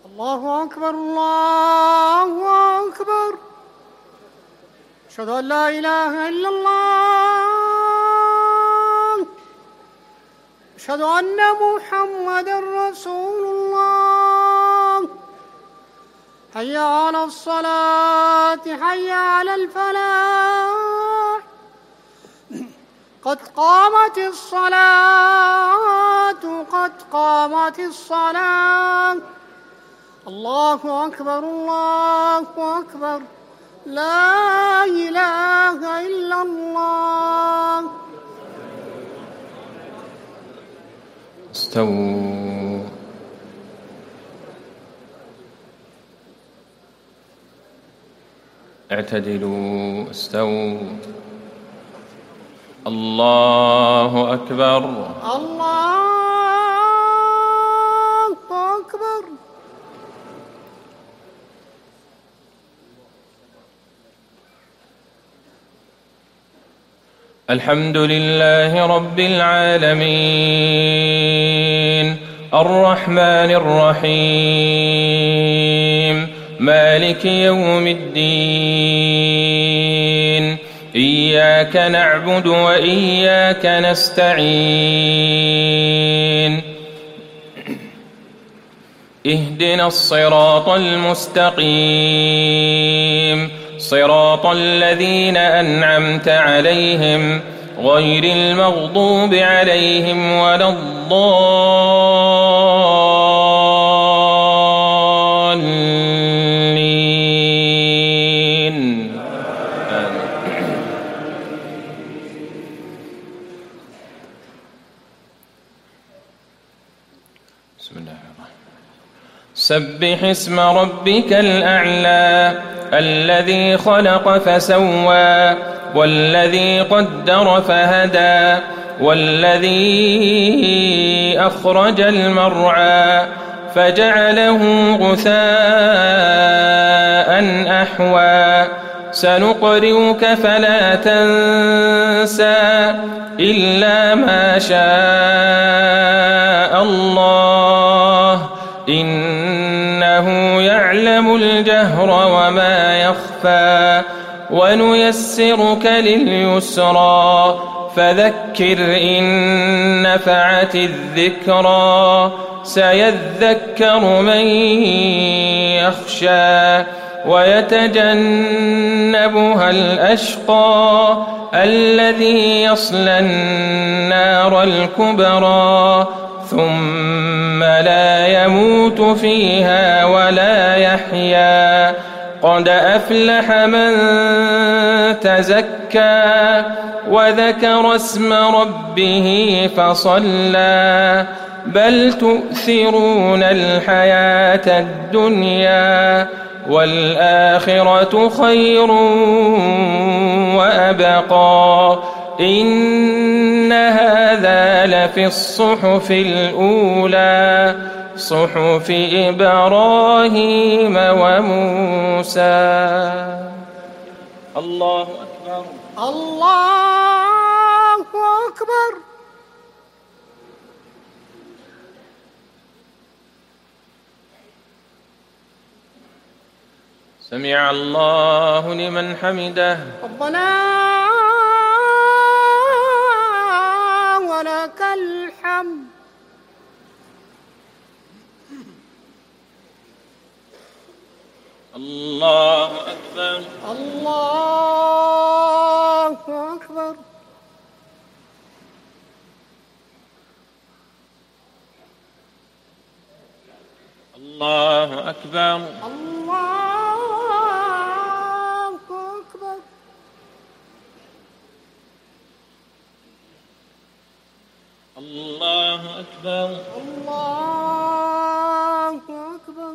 الله أكبر الله أكبر. أشهد أن لا إله إلا الله. أشهد أن محمدًا رسول الله. حي على الصلاة حي على الفلاح. قد قامت الصلاة قد قامت الصلاة. الله أكبر الله أكبر. لا إله إلا الله. استووا. اعتدلوا. استووا. الله أكبر الله أكبر. الحمد لله رب العالمين الرحمن الرحيم مالك يوم الدين إياك نعبد وإياك نستعين اهدنا الصراط المستقيم صراط الذين أنعمت عليهم غير المغضوب عليهم ولا الضالين. بسم الله الرحمن الرحيم. سبح اسم ربك الأعلى الذي خلق فسوى والذي قدر فهدى والذي أخرج المرعى فجعله غثاء أحوى سنقرئك فلا تنسى إلا ما شاء الله إنه يعلم الجهر وما يخفى ونيسرك لليسرى فذكر إن نفعت الذكرى سيذكر من يخشى ويتجنبها الأشقى الذي يصلى النار الكبرى ثم لا يموت فيها ولا يحيا قد أفلح من تزكى وذكر اسم ربه فصلى بل تؤثرون الحياة الدنيا والآخرة خير وأبقى إن هذا لفي الصحف الأولى صحف إبراهيم وموسى. الله أكبر الله أكبر. سمع الله لمن حمده. ربنا ولك الحمد. الله أكبر الله أكبر. الله أكبر الله أكبر. الله أكبر الله أكبر.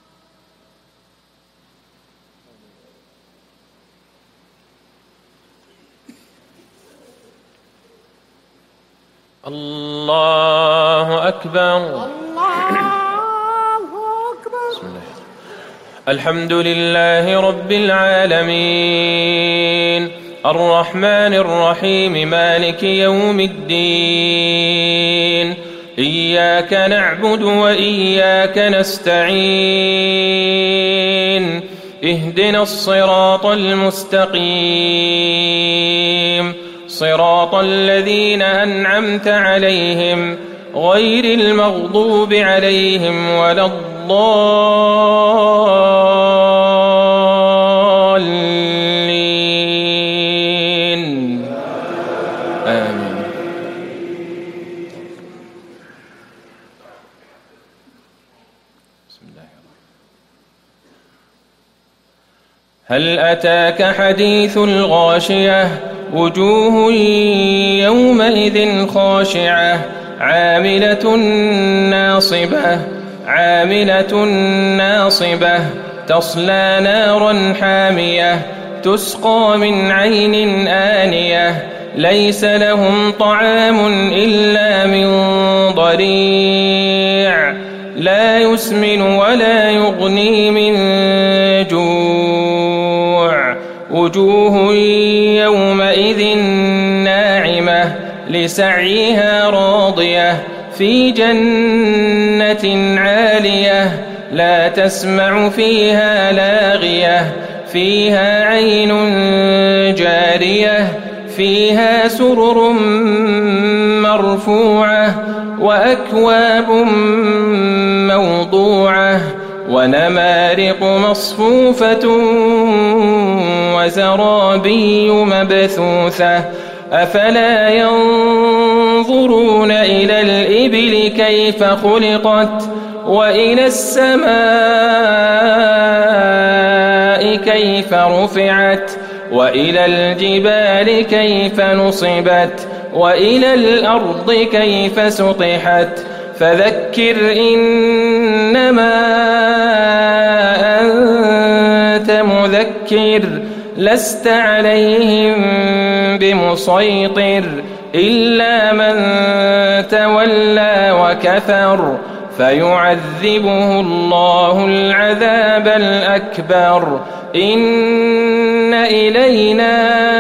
الله أكبر الله أكبر. بسم الله. الحمد لله رب العالمين الرحمن الرحيم مالك يوم الدين إياك نعبد وإياك نستعين اهدنا الصراط المستقيم صراط الذين أنعمت عليهم غير المغضوب عليهم ولا الضالين آمين. بسم الله. هل أتاك حديث الغاشية وجوه يومئذ خاشعة عاملة ناصبة تصلى نارا حامية تسقى من عين آنية ليس لهم طعام إلا من ضريع لا يسمن ولا يغني من جوع وجوه يومئذ ناعمة لسعيها راضية في جنة عالية لا تسمع فيها لاغية فيها عين جارية فيها سرر مرفوعة وأكواب موضوعة ونمارق مصفوفة وزرابي مبثوثة أفلا ينظرون إلى الإبل كيف خلقت وإلى السماء كيف رفعت وإلى الجبال كيف نصبت وإلى الأرض كيف سطحت فذكر إنما أنت مذكر لست عليهم بمسيطر إلا من تولى وكفر فيعذبه الله العذاب الأكبر إن إلينا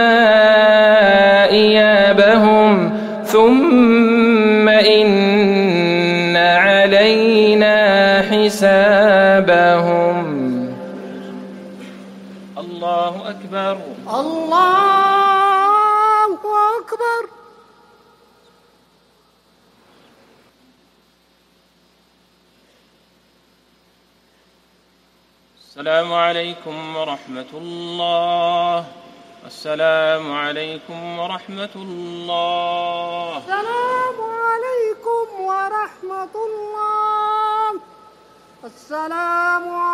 إيابهم ثم إن علينا حسابهم. الله أكبر. الله أكبر. السلام عليكم ورحمة الله. السلام عليكم ورحمة الله. السلام عليكم ورحمة الله. السلام عليكم